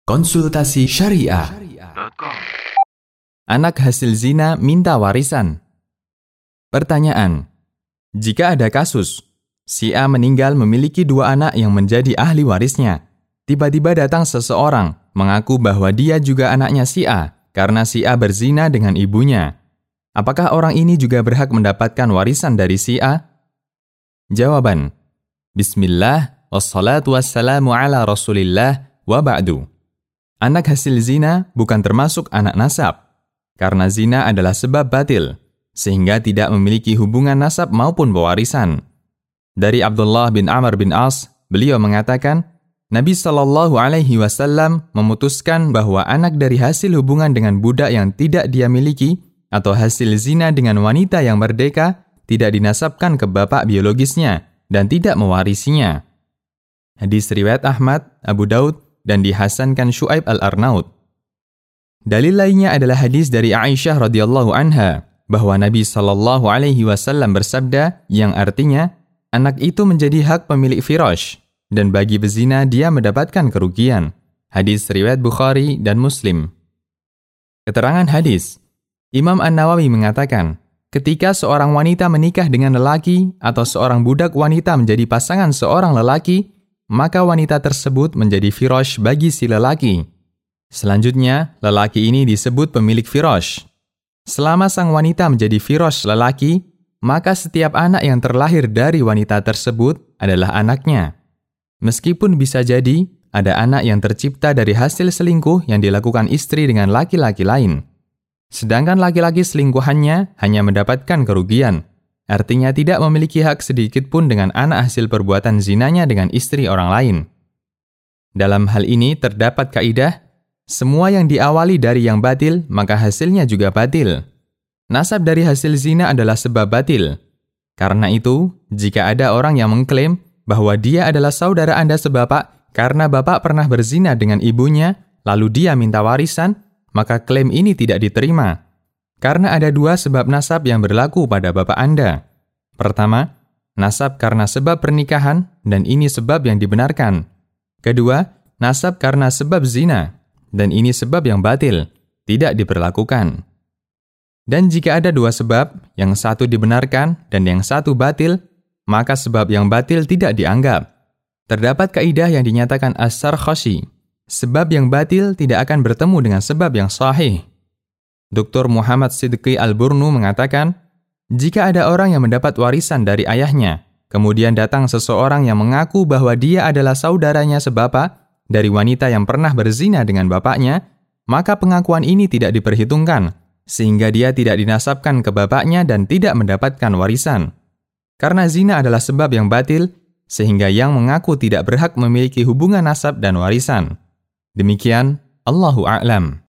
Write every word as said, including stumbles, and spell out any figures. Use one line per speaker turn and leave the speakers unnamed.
Konsultasi Syariah. Anak hasil zina minta warisan. Pertanyaan: jika ada kasus, si A meninggal memiliki dua anak yang menjadi ahli warisnya. Tiba-tiba datang seseorang mengaku bahwa dia juga anaknya si A karena si A berzina dengan ibunya. Apakah orang ini juga berhak mendapatkan warisan dari si A? Jawaban: Bismillah, wassalatu wassalamu ala rasulillah, wa ba'du. Anak hasil zina bukan termasuk anak nasab, karena zina adalah sebab batil, sehingga tidak memiliki hubungan nasab maupun pewarisan. Dari Abdullah bin Amr bin As, beliau mengatakan, Nabi Shallallahu Alaihi Wasallam memutuskan bahwa anak dari hasil hubungan dengan budak yang tidak dia miliki atau hasil zina dengan wanita yang merdeka tidak dinasabkan ke bapak biologisnya dan tidak mewarisinya. Hadis riwayat Ahmad, Abu Daud, dan dihasankan Syu'aib al-Arnaud. Dalil lainnya adalah hadis dari Aisyah radhiyallahu anha bahwa Nabi Shallallahu Alaihi Wasallam bersabda yang artinya anak itu menjadi hak pemilik firash dan bagi bezina dia mendapatkan kerugian. Hadis riwayat Bukhari dan Muslim. Keterangan hadis, Imam An-Nawawi mengatakan, ketika seorang wanita menikah dengan lelaki atau seorang budak wanita menjadi pasangan seorang lelaki, maka wanita tersebut menjadi firash bagi si lelaki. Selanjutnya, lelaki ini disebut pemilik firash. Selama sang wanita menjadi firash lelaki, maka setiap anak yang terlahir dari wanita tersebut adalah anaknya. Meskipun bisa jadi ada anak yang tercipta dari hasil selingkuh yang dilakukan istri dengan laki-laki lain. Sedangkan laki-laki selingkuhannya hanya mendapatkan kerugian. Artinya tidak memiliki hak sedikit pun dengan anak hasil perbuatan zinanya dengan istri orang lain. Dalam hal ini terdapat kaidah, semua yang diawali dari yang batil, maka hasilnya juga batil. Nasab dari hasil zina adalah sebab batil. Karena itu, jika ada orang yang mengklaim bahwa dia adalah saudara Anda sebapak karena bapak pernah berzina dengan ibunya, lalu dia minta warisan, maka klaim ini tidak diterima. Karena ada dua sebab nasab yang berlaku pada bapak Anda. Pertama, nasab karena sebab pernikahan, dan ini sebab yang dibenarkan. Kedua, nasab karena sebab zina, dan ini sebab yang batil, tidak diperlakukan. Dan jika ada dua sebab, yang satu dibenarkan dan yang satu batil, maka sebab yang batil tidak dianggap. Terdapat kaidah yang dinyatakan As-Sarkhashi, sebab yang batil tidak akan bertemu dengan sebab yang sahih. Doktor Muhammad Sidqi Al-Burnu mengatakan, jika ada orang yang mendapat warisan dari ayahnya, kemudian datang seseorang yang mengaku bahwa dia adalah saudaranya sebapak dari wanita yang pernah berzina dengan bapaknya, maka pengakuan ini tidak diperhitungkan, sehingga dia tidak dinasabkan ke bapaknya dan tidak mendapatkan warisan. Karena zina adalah sebab yang batil, sehingga yang mengaku tidak berhak memiliki hubungan nasab dan warisan. Demikian, Allahu a'lam.